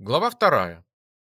Глава вторая.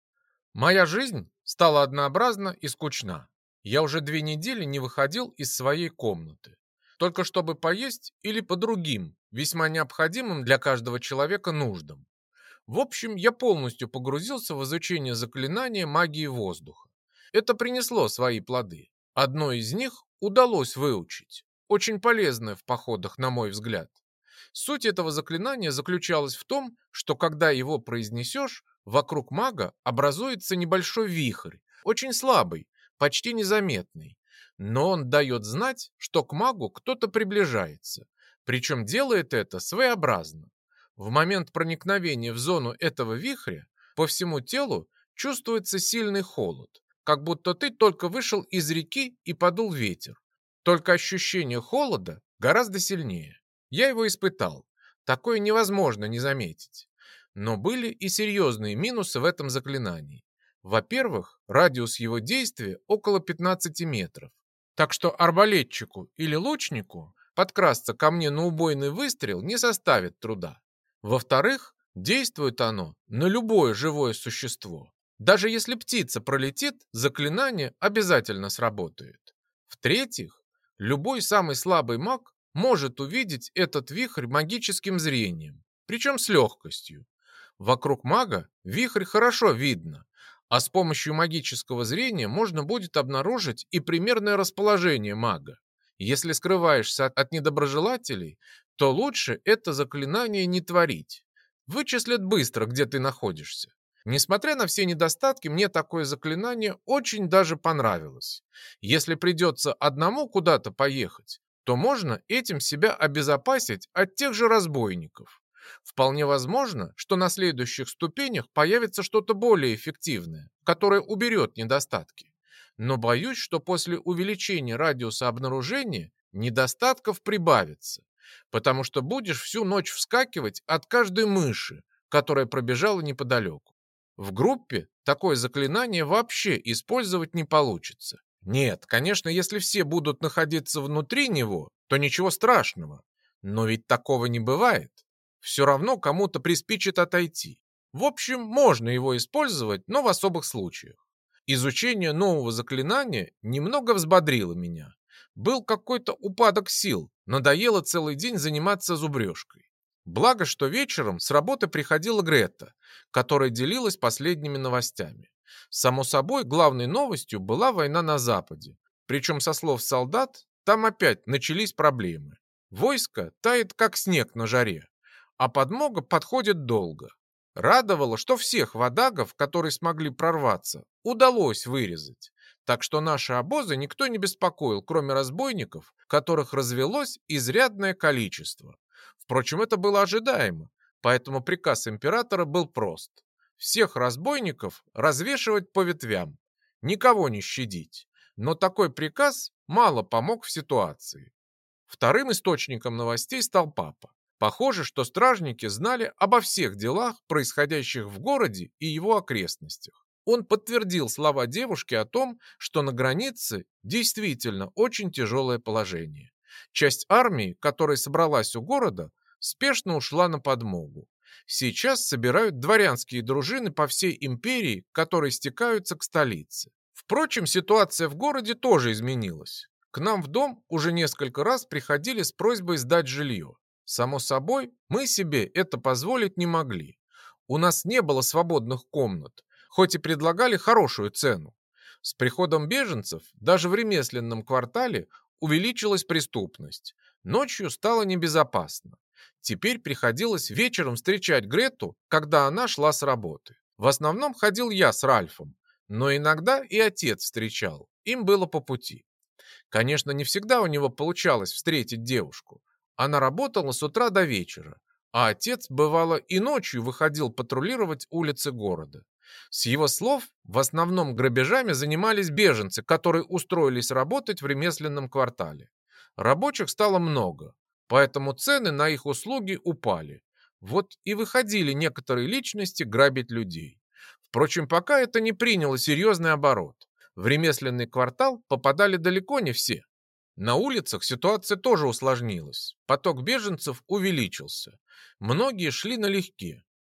Моя жизнь стала однообразна и скучна. Я уже 2 недели не выходил из своей комнаты. Только чтобы поесть или по другим, весьма необходимым для каждого человека нуждам. В общем, я полностью погрузился в изучение заклинания магии воздуха. Это принесло свои плоды. Одно из них удалось выучить. Очень полезное в походах, на мой взгляд. Суть этого заклинания заключалась в том, что когда его произнесешь, вокруг мага образуется небольшой вихрь, очень слабый, почти незаметный. Но он дает знать, что к магу кто-то приближается. Причем делает это своеобразно. В момент проникновения в зону этого вихря по всему телу чувствуется сильный холод, как будто ты только вышел из реки и подул ветер. Только ощущение холода гораздо сильнее. Я его испытал. Такое невозможно не заметить. Но были и серьезные минусы в этом заклинании. Во-первых, радиус его действия около 15 метров. Так что арбалетчику или лучнику подкрасться ко мне на убойный выстрел не составит труда. Во-вторых, действует оно на любое живое существо. Даже если птица пролетит, заклинание обязательно сработает. В-третьих, любой самый слабый маг может увидеть этот вихрь магическим зрением, причем с легкостью. Вокруг мага вихрь хорошо видно, а с помощью магического зрения можно будет обнаружить и примерное расположение мага. Если скрываешься от недоброжелателей, то лучше это заклинание не творить. Вычислят быстро, где ты находишься. Несмотря на все недостатки, мне такое заклинание очень даже понравилось. Если придется одному куда-то поехать, то можно этим себя обезопасить от тех же разбойников. Вполне возможно, что на следующих ступенях появится что-то более эффективное, которое уберет недостатки. Но боюсь, что после увеличения радиуса обнаружения недостатков прибавится, потому что будешь всю ночь вскакивать от каждой мыши, которая пробежала неподалеку. В группе такое заклинание вообще использовать не получится. Нет, конечно, если все будут находиться внутри него, то ничего страшного. Но ведь такого не бывает. Все равно кому-то приспичит отойти. В общем, можно его использовать, но в особых случаях. Изучение нового заклинания немного взбодрило меня. Был какой-то упадок сил, надоело целый день заниматься зубрежкой. Благо, что вечером с работы приходила Грета, которая делилась последними новостями. Само собой, главной новостью была война на Западе. Причем, со слов солдат, там опять начались проблемы. Войско тает, как снег на жаре, а подмога подходит долго. Радовало, что всех водагов, которые смогли прорваться, удалось вырезать. Так что наши обозы никто не беспокоил, кроме разбойников, которых развелось изрядное количество. Впрочем, это было ожидаемо, поэтому приказ императора был прост. Всех разбойников развешивать по ветвям, никого не щадить. Но такой приказ мало помог в ситуации. Вторым источником новостей стал папа. Похоже, что стражники знали обо всех делах, происходящих в городе и его окрестностях. Он подтвердил слова девушки о том, что на границе действительно очень тяжелое положение. Часть армии, которая собралась у города, спешно ушла на подмогу. Сейчас собирают дворянские дружины по всей империи, которые стекаются к столице. Впрочем, ситуация в городе тоже изменилась. К нам в дом уже несколько раз приходили с просьбой сдать жилье. Само собой, мы себе это позволить не могли. У нас не было свободных комнат, хоть и предлагали хорошую цену. С приходом беженцев даже в ремесленном квартале увеличилась преступность. Ночью стало небезопасно. Теперь приходилось вечером встречать Грету, когда она шла с работы. В основном ходил я с Ральфом, но иногда и отец встречал. Им было по пути. Конечно, не всегда у него получалось встретить девушку. Она работала с утра до вечера, а отец, бывало, и ночью выходил патрулировать улицы города. С его слов, в основном грабежами занимались беженцы, которые устроились работать в ремесленном квартале. Рабочих стало много, поэтому цены на их услуги упали. Вот и выходили некоторые личности грабить людей. Впрочем, пока это не приняло серьезный оборот. В ремесленный квартал попадали далеко не все. На улицах ситуация тоже усложнилась. Поток беженцев увеличился. Многие шли налегке,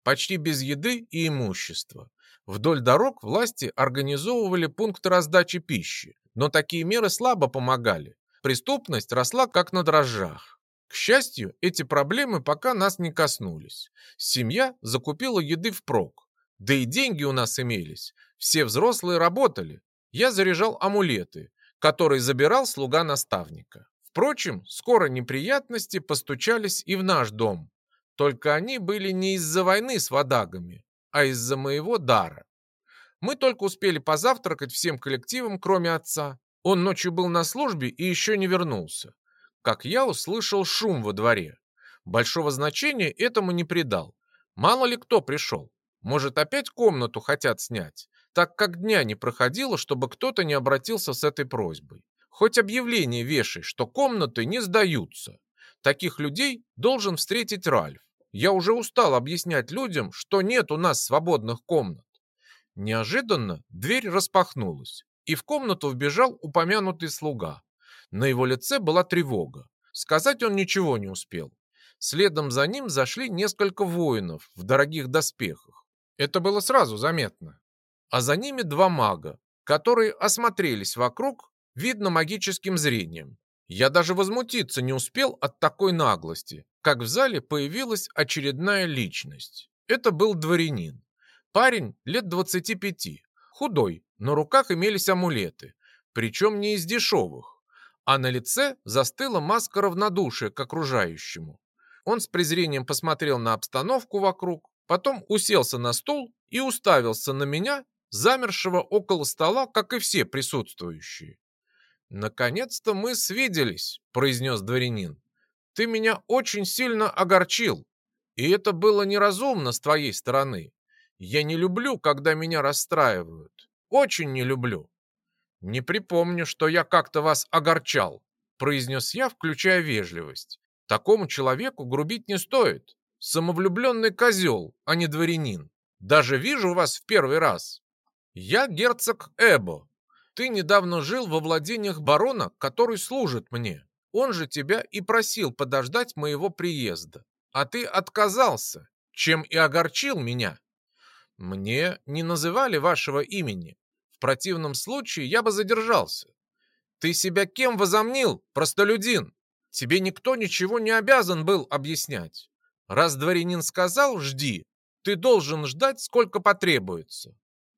почти без еды и имущества. Вдоль дорог власти организовывали пункты раздачи пищи, но такие меры слабо помогали. Преступность росла как на дрожжах. К счастью, эти проблемы пока нас не коснулись. Семья закупила еды впрок. Да и деньги у нас имелись. Все взрослые работали. Я заряжал амулеты, которые забирал слуга наставника. Впрочем, скоро неприятности постучались и в наш дом. Только они были не из-за войны с вадагами, а из-за моего дара. Мы только успели позавтракать всем коллективом, кроме отца. Он ночью был на службе и еще не вернулся. Как я услышал шум во дворе. Большого значения этому не придал. Мало ли кто пришел. Может, опять комнату хотят снять, так как дня не проходило, чтобы кто-то не обратился с этой просьбой. Хоть объявление вешай, что комнаты не сдаются. Таких людей должен встретить Ральф. Я уже устал объяснять людям, что нет у нас свободных комнат. Неожиданно дверь распахнулась, и в комнату вбежал упомянутый слуга. На его лице была тревога. Сказать он ничего не успел. Следом за ним зашли несколько воинов в дорогих доспехах. Это было сразу заметно. А за ними два мага, которые осмотрелись вокруг, видно, магическим зрением. Я даже возмутиться не успел от такой наглости, как в зале появилась очередная личность. Это был дворянин. Парень лет 25, худой, на руках имелись амулеты, причем не из дешевых, а на лице застыла маска равнодушия к окружающему. Он с презрением посмотрел на обстановку вокруг, потом уселся на стул и уставился на меня, замершего около стола, как и все присутствующие. «Наконец-то мы свиделись», — произнес дворянин. «Ты меня очень сильно огорчил, и это было неразумно с твоей стороны. Я не люблю, когда меня расстраивают. Очень не люблю». «Не припомню, что я как-то вас огорчал», — произнес я, включая вежливость. «Такому человеку грубить не стоит. Самовлюбленный козел, а не дворянин. Даже вижу вас в первый раз. Я герцог Эбо. Ты недавно жил во владениях барона, который служит мне. Он же тебя и просил подождать моего приезда. А ты отказался, чем и огорчил меня. Мне не называли вашего имени. В противном случае я бы задержался. Ты себя кем возомнил, простолюдин? Тебе никто ничего не обязан был объяснять. Раз дворянин сказал «жди», ты должен ждать, сколько потребуется.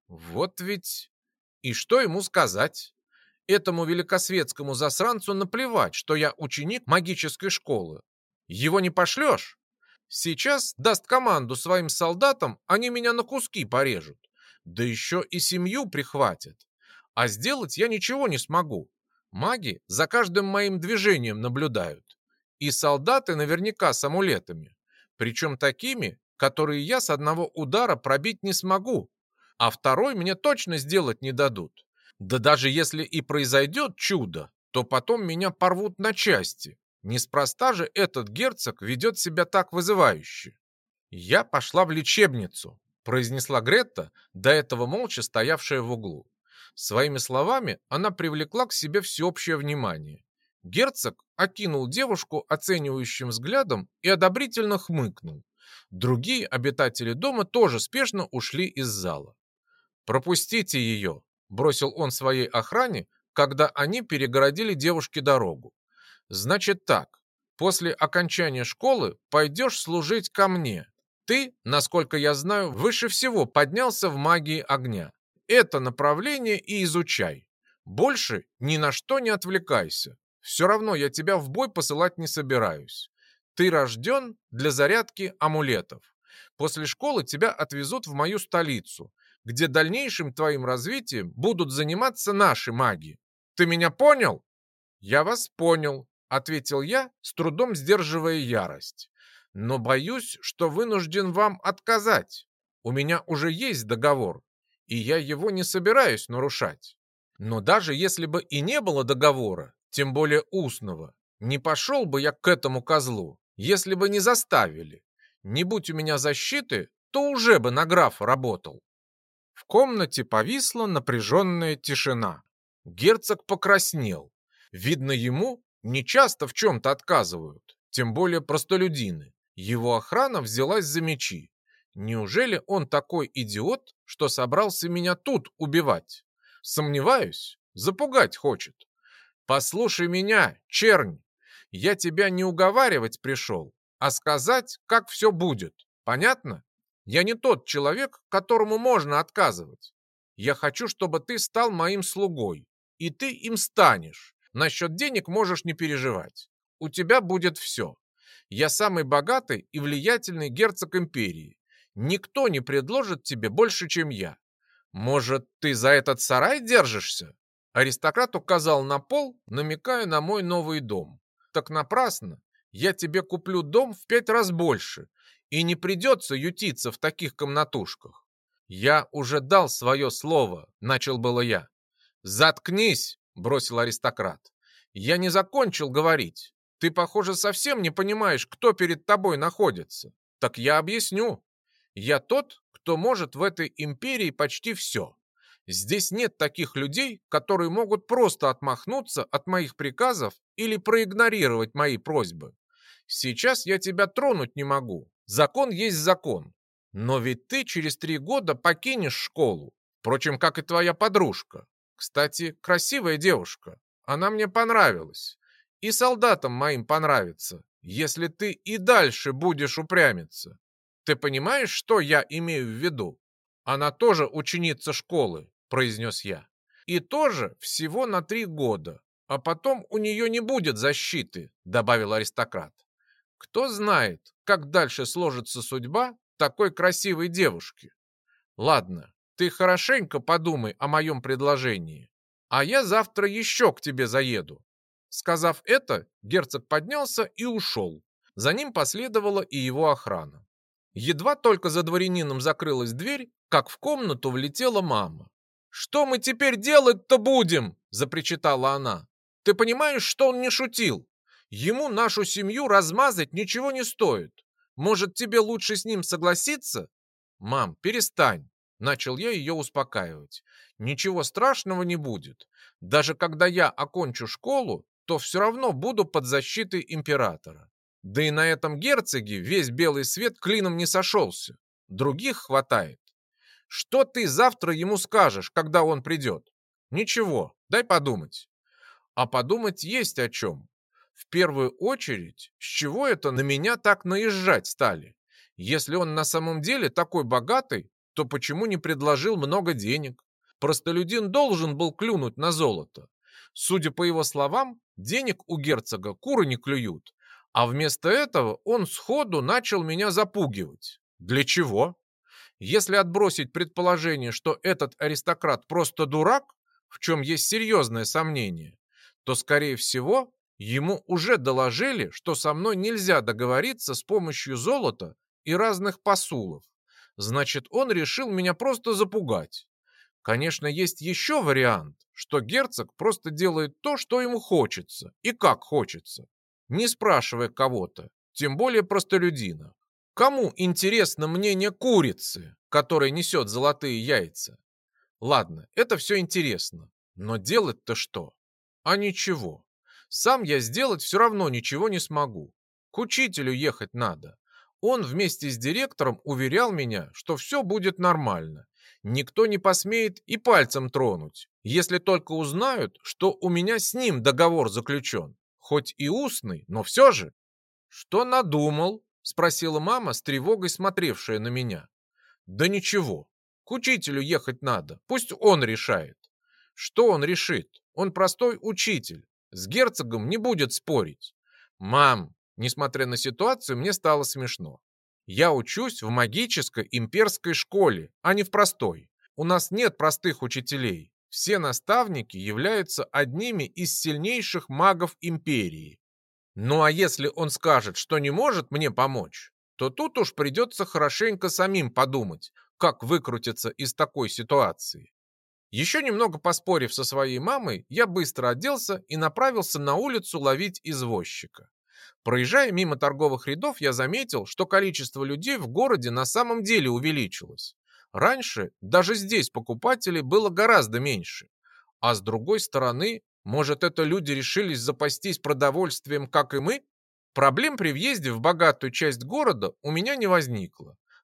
Вот ведь... И что ему сказать? Этому великосветскому засранцу наплевать, что я ученик магической школы. Его не пошлешь? Сейчас даст команду своим солдатам, они меня на куски порежут. Да еще и семью прихватят. А сделать я ничего не смогу. Маги за каждым моим движением наблюдают. И солдаты наверняка с амулетами. Причем такими, которые я с одного удара пробить не смогу. А второй мне точно сделать не дадут. Да даже если и произойдет чудо, то потом меня порвут на части. Неспроста же этот герцог ведет себя так вызывающе. «Я пошла в лечебницу», — произнесла Гретта, до этого молча стоявшая в углу. Своими словами она привлекла к себе всеобщее внимание. Герцог окинул девушку оценивающим взглядом и одобрительно хмыкнул. Другие обитатели дома тоже спешно ушли из зала. «Пропустите ее», — бросил он своей охране, когда они перегородили девушке дорогу. «Значит так, после окончания школы пойдешь служить ко мне. Ты, насколько я знаю, выше всего поднялся в магии огня. Это направление и изучай. Больше ни на что не отвлекайся. Все равно я тебя в бой посылать не собираюсь. Ты рожден для зарядки амулетов. После школы тебя отвезут в мою столицу, где дальнейшим твоим развитием будут заниматься наши маги. Ты меня понял?» «Я вас понял», — ответил я, с трудом сдерживая ярость. «Но боюсь, что вынужден вам отказать. У меня уже есть договор, и я его не собираюсь нарушать. Но даже если бы и не было договора, тем более устного, не пошел бы я к этому козлу, если бы не заставили. Не будь у меня защиты, то уже бы на графа работал». В комнате повисла напряженная тишина. Герцог покраснел. Видно, ему нечасто в чем-то отказывают, тем более простолюдины. Его охрана взялась за мечи. Неужели он такой идиот, что собрался меня тут убивать? Сомневаюсь, запугать хочет. Послушай меня, чернь, я тебя не уговаривать пришел, а сказать, как все будет. Понятно? Я не тот человек, которому можно отказывать. Я хочу, чтобы ты стал моим слугой, и ты им станешь. Насчет денег можешь не переживать. У тебя будет все. Я самый богатый и влиятельный герцог империи. Никто не предложит тебе больше, чем я. Может, ты за этот сарай держишься? Аристократ указал на пол, намекая на мой новый дом. Так напрасно. Я тебе куплю дом в 5 раз больше, и не придется ютиться в таких комнатушках. Я уже дал свое слово, начал было я. Заткнись, бросил аристократ. Я не закончил говорить. Ты, похоже, совсем не понимаешь, кто перед тобой находится. Так я объясню. Я тот, кто может в этой империи почти все. Здесь нет таких людей, которые могут просто отмахнуться от моих приказов или проигнорировать мои просьбы. Сейчас я тебя тронуть не могу. Закон есть закон. Но ведь ты через 3 года покинешь школу. Впрочем, как и твоя подружка. Кстати, красивая девушка. Она мне понравилась. И солдатам моим понравится, если ты и дальше будешь упрямиться. Ты понимаешь, что я имею в виду? Она тоже ученица школы, произнес я. И тоже всего на 3 года. А потом у нее не будет защиты, добавил аристократ. Кто знает, как дальше сложится судьба такой красивой девушки. Ладно, ты хорошенько подумай о моем предложении, а я завтра еще к тебе заеду. Сказав это, герцог поднялся и ушел. За ним последовала и его охрана. Едва только за дворянином закрылась дверь, как в комнату влетела мама. «Что мы теперь делать-то будем?» – запричитала она. «Ты понимаешь, что он не шутил? Ему нашу семью размазать ничего не стоит. Может, тебе лучше с ним согласиться?» «Мам, перестань!» – начал я ее успокаивать. «Ничего страшного не будет. Даже когда я окончу школу, то все равно буду под защитой императора. Да и на этом герцоге весь белый свет клином не сошелся. Других хватает. Что ты завтра ему скажешь, когда он придет? Ничего, дай подумать. А подумать есть о чем. В первую очередь, с чего это на меня так наезжать стали? Если он на самом деле такой богатый, то почему не предложил много денег? Простолюдин должен был клюнуть на золото. Судя по его словам, денег у герцога куры не клюют. А вместо этого он сходу начал меня запугивать. Для чего? Если отбросить предположение, что этот аристократ просто дурак, в чем есть серьезное сомнение, то, скорее всего, ему уже доложили, что со мной нельзя договориться с помощью золота и разных посулов. Значит, он решил меня просто запугать. Конечно, есть еще вариант, что герцог просто делает то, что ему хочется и как хочется, не спрашивая кого-то, тем более простолюдина. Кому интересно мнение курицы, которая несет золотые яйца? Ладно, это все интересно, но делать-то что? А ничего. Сам я сделать все равно ничего не смогу. К учителю ехать надо. Он вместе с директором уверял меня, что все будет нормально. Никто не посмеет и пальцем тронуть, если только узнают, что у меня с ним договор заключен. Хоть и устный, но все же. «Что надумал?» – спросила мама с тревогой, смотревшая на меня. «Да ничего. К учителю ехать надо. Пусть он решает». «Что он решит? Он простой учитель. С герцогом не будет спорить». «Мам!» Несмотря на ситуацию, мне стало смешно. «Я учусь в магической имперской школе, а не в простой. У нас нет простых учителей. Все наставники являются одними из сильнейших магов империи. Ну а если он скажет, что не может мне помочь, то тут уж придется хорошенько самим подумать, как выкрутиться из такой ситуации». Еще немного поспорив со своей мамой, я быстро оделся и направился на улицу ловить извозчика. Проезжая мимо торговых рядов, я заметил, что количество людей в городе на самом деле увеличилось. Раньше даже здесь покупателей было гораздо меньше. А с другой стороны, может, это люди решились запастись продовольствием, как и мы? Проблем при въезде в богатую часть города у меня не возникло.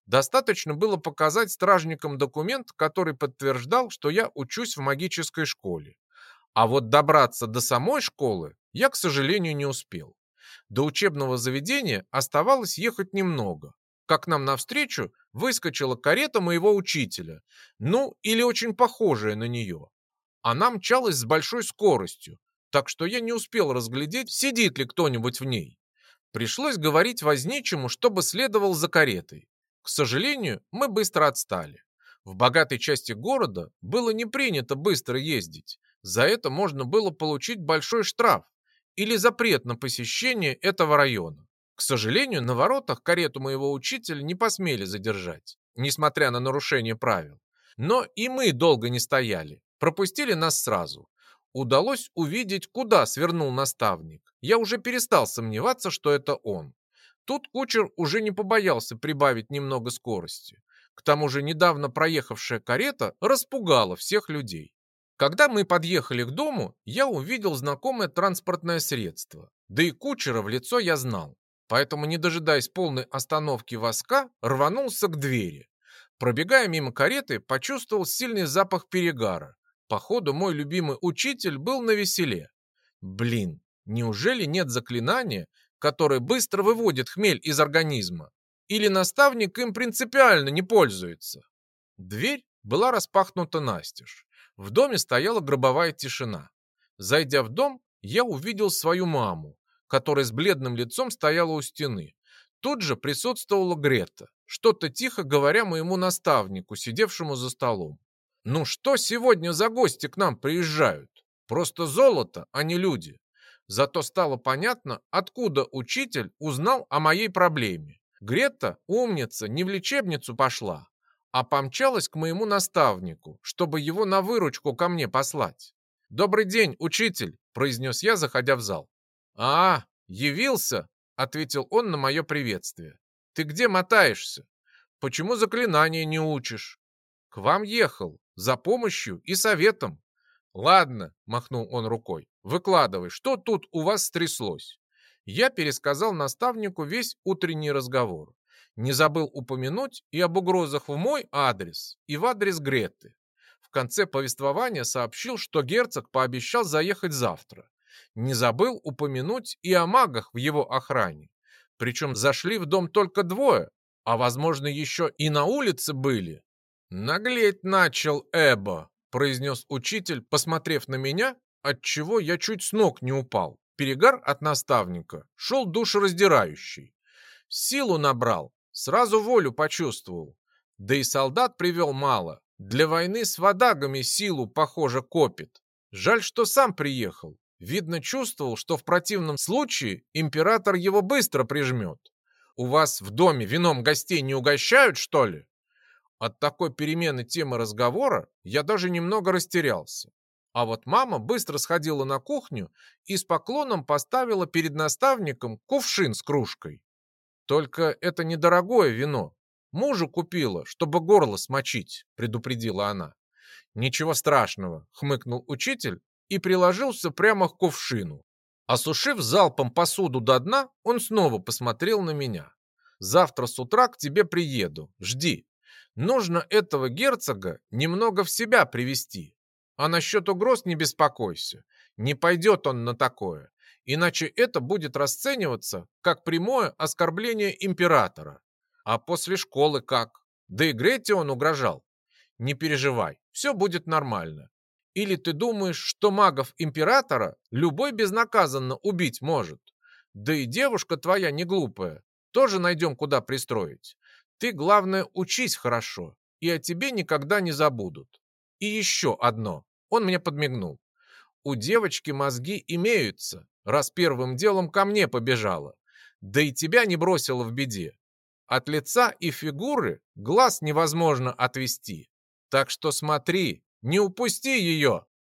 Достаточно было показать стражникам документ, который подтверждал, что я учусь в магической школе. А вот добраться до самой школы я, к сожалению, не успел. До учебного заведения оставалось ехать немного. Как нам навстречу выскочила карета моего учителя, ну или очень похожая на нее. Она мчалась с большой скоростью, так что я не успел разглядеть, сидит ли кто-нибудь в ней. Пришлось говорить возничему, чтобы следовал за каретой. К сожалению, мы быстро отстали. В богатой части города было не принято быстро ездить. За это можно было получить большой штраф или запрет на посещение этого района. К сожалению, на воротах карету моего учителя не посмели задержать, несмотря на нарушение правил. Но и мы долго не стояли, пропустили нас сразу. Удалось увидеть, куда свернул наставник. Я уже перестал сомневаться, что это он. Тут кучер уже не побоялся прибавить немного скорости. К тому же недавно проехавшая карета распугала всех людей. Когда мы подъехали к дому, я увидел знакомое транспортное средство. Да и кучера в лицо я знал. Поэтому, не дожидаясь полной остановки воска, рванулся к двери. Пробегая мимо кареты, почувствовал сильный запах перегара. Походу, мой любимый учитель был навеселе. Блин, неужели нет заклинания, которое быстро выводит хмель из организма? Или наставник им принципиально не пользуется? Дверь была распахнута настежь. В доме стояла гробовая тишина. Зайдя в дом, я увидел свою маму, которая с бледным лицом стояла у стены. Тут же присутствовала Грета, что-то тихо говоря моему наставнику, сидевшему за столом. Ну что сегодня за гости к нам приезжают? Просто золото, а не люди. Зато стало понятно, откуда учитель узнал о моей проблеме. Грета, умница, не в лечебницу пошла, а помчалась к моему наставнику, чтобы его на выручку ко мне послать. «Добрый день, учитель», – произнес я, заходя в зал. «А, явился», – ответил он на мое приветствие. «Ты где мотаешься? Почему заклинания не учишь?» «К вам ехал, за помощью и советом». «Ладно», – махнул он рукой, – «выкладывай, что тут у вас стряслось?» Я пересказал наставнику весь утренний разговор. Не забыл упомянуть и об угрозах в мой адрес, и в адрес Греты. В конце повествования сообщил, что герцог пообещал заехать завтра. Не забыл упомянуть и о магах в его охране. Причем зашли в дом только двое, а возможно еще и на улице были. «Наглеть начал Эбо», — произнес учитель, посмотрев на меня, отчего я чуть с ног не упал. Перегар от наставника шел душераздирающий. Силу набрал, сразу волю почувствовал. Да и солдат привел мало. Для войны с водагами силу, похоже, копит. Жаль, что сам приехал. Видно, чувствовал, что в противном случае император его быстро прижмет. У вас в доме вином гостей не угощают, что ли? От такой перемены темы разговора я даже немного растерялся. А вот мама быстро сходила на кухню и с поклоном поставила перед наставником кувшин с кружкой. Только это недорогое вино. Мужу купила, чтобы горло смочить, предупредила она. Ничего страшного, хмыкнул учитель и приложился прямо к кувшину. Осушив залпом посуду до дна, он снова посмотрел на меня. Завтра с утра к тебе приеду, жди. Нужно этого герцога немного в себя привести. А насчет угроз не беспокойся. Не пойдет он на такое. Иначе это будет расцениваться как прямое оскорбление императора. А после школы как? Да и Грете он угрожал. Не переживай, все будет нормально. Или ты думаешь, что магов императора любой безнаказанно убить может? Да и девушка твоя не глупая. Тоже найдем, куда пристроить. Ты, главное, учись хорошо, и о тебе никогда не забудут. И еще одно. Он мне подмигнул. У девочки мозги имеются, раз первым делом ко мне побежала. Да и тебя не бросила в беде. От лица и фигуры глаз невозможно отвести. Так что смотри, не упусти ее.